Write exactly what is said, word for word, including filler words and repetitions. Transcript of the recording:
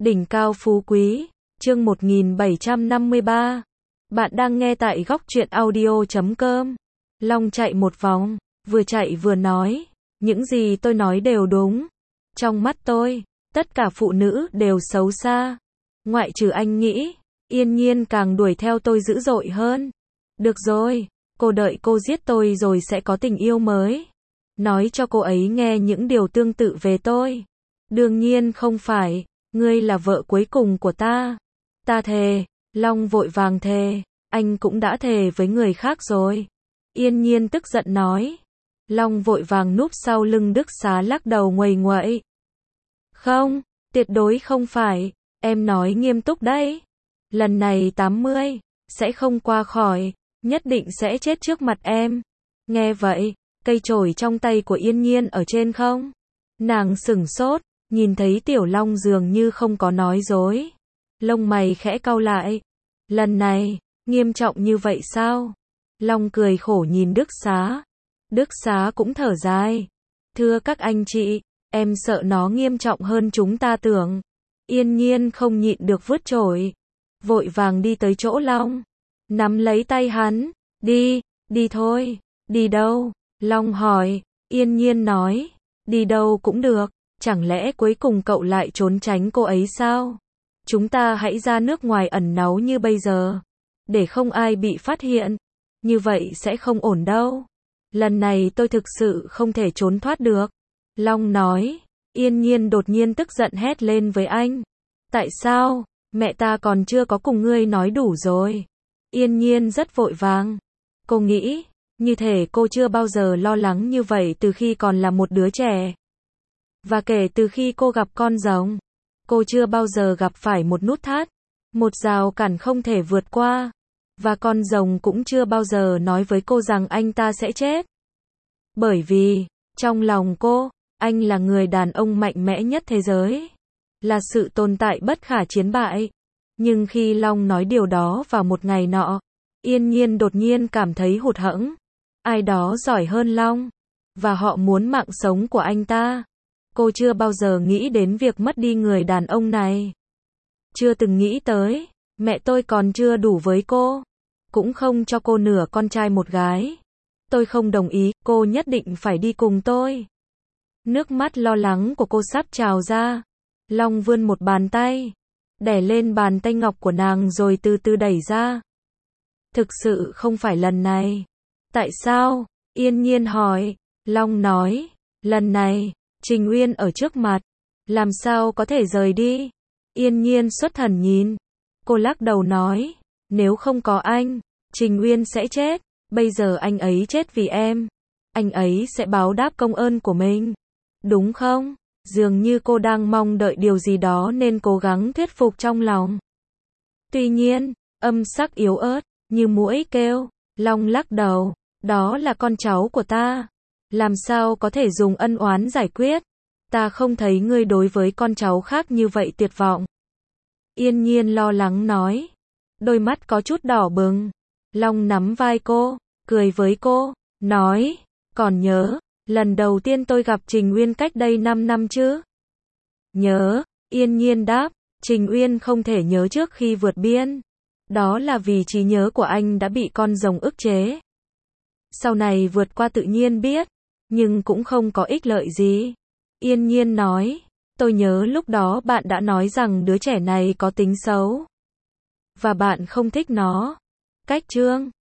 Đỉnh cao phú quý, chương một nghìn bảy trăm năm mươi ba. Bạn đang nghe tại góc truyện audio chấm com. Long chạy một vòng, vừa chạy vừa nói, những gì tôi nói đều đúng. Trong mắt tôi, tất cả phụ nữ đều xấu xa. Ngoại trừ anh nghĩ, Yên Nhiên càng đuổi theo tôi dữ dội hơn. Được rồi, cô đợi cô giết tôi rồi sẽ có tình yêu mới. Nói cho cô ấy nghe những điều tương tự về tôi. Đương nhiên không phải, ngươi là vợ cuối cùng của ta. Ta thề, Long vội vàng thề, anh cũng đã thề với người khác rồi. Yên Nhiên tức giận nói. Long vội vàng núp sau lưng Đức Xá lắc đầu nguầy nguậy. Không, tuyệt đối không phải, em nói nghiêm túc đấy. Lần này tám mươi, sẽ không qua khỏi, nhất định sẽ chết trước mặt em. Nghe vậy, cây chổi trong tay của Yên Nhiên ở trên không? Nàng sửng sốt, nhìn thấy Tiểu Long dường như không có nói dối. Lông mày khẽ cau lại. Lần này, nghiêm trọng như vậy sao? Long cười khổ nhìn Đức Xá. Đức Xá cũng thở dài. Thưa các anh chị, em sợ nó nghiêm trọng hơn chúng ta tưởng. Yên Nhiên không nhịn được vứt chổi. Vội vàng đi tới chỗ Long. Nắm lấy tay hắn. Đi, đi thôi. Đi đâu? Long hỏi. Yên Nhiên nói. Đi đâu cũng được. Chẳng lẽ cuối cùng cậu lại trốn tránh cô ấy sao? Chúng ta hãy ra nước ngoài ẩn náu như bây giờ. Để không ai bị phát hiện. Như vậy sẽ không ổn đâu. Lần này tôi thực sự không thể trốn thoát được. Long nói. Yên Nhiên đột nhiên tức giận hét lên với anh. Tại sao? Mẹ ta còn chưa có cùng ngươi nói đủ rồi. Yên Nhiên rất vội vàng. Cô nghĩ, như thể cô chưa bao giờ lo lắng như vậy từ khi còn là một đứa trẻ. Và kể từ khi cô gặp con rồng, cô chưa bao giờ gặp phải một nút thắt, một rào cản không thể vượt qua. Và con rồng cũng chưa bao giờ nói với cô rằng anh ta sẽ chết. Bởi vì, trong lòng cô, anh là người đàn ông mạnh mẽ nhất thế giới. Là sự tồn tại bất khả chiến bại. Nhưng khi Long nói điều đó vào một ngày nọ, Yên Nhiên đột nhiên cảm thấy hụt hẫng. Ai đó giỏi hơn Long. Và họ muốn mạng sống của anh ta. Cô chưa bao giờ nghĩ đến việc mất đi người đàn ông này. Chưa từng nghĩ tới, mẹ tôi còn chưa đủ với cô. Cũng không cho cô nửa con trai một gái. Tôi không đồng ý, cô nhất định phải đi cùng tôi. Nước mắt lo lắng của cô sắp trào ra. Long vươn một bàn tay, đè lên bàn tay ngọc của nàng rồi từ từ đẩy ra. Thực sự không phải lần này. Tại sao? Yên Nhiên hỏi. Long nói, lần này, Trình Uyên ở trước mặt. Làm sao có thể rời đi? Yên Nhiên xuất thần nhìn. Cô lắc đầu nói, nếu không có anh, Trình Uyên sẽ chết. Bây giờ anh ấy chết vì em. Anh ấy sẽ báo đáp công ơn của mình. Đúng không? Dường như cô đang mong đợi điều gì đó nên cố gắng thuyết phục trong lòng. Tuy nhiên, âm sắc yếu ớt, như muỗi kêu. Long lắc đầu, đó là con cháu của ta. Làm sao có thể dùng ân oán giải quyết? Ta không thấy ngươi đối với con cháu khác như vậy tuyệt vọng. Yên Nhiên lo lắng nói. Đôi mắt có chút đỏ bừng. Long nắm vai cô, cười với cô, nói, còn nhớ, lần đầu tiên tôi gặp Trình Uyên cách đây năm năm chứ? Nhớ, Yên Nhiên đáp, Trình Uyên không thể nhớ trước khi vượt biên. Đó là vì trí nhớ của anh đã bị con rồng ức chế. Sau này vượt qua tự nhiên biết, nhưng cũng không có ích lợi gì. Yên Nhiên nói, tôi nhớ lúc đó bạn đã nói rằng đứa trẻ này có tính xấu. Và bạn không thích nó. Cách chương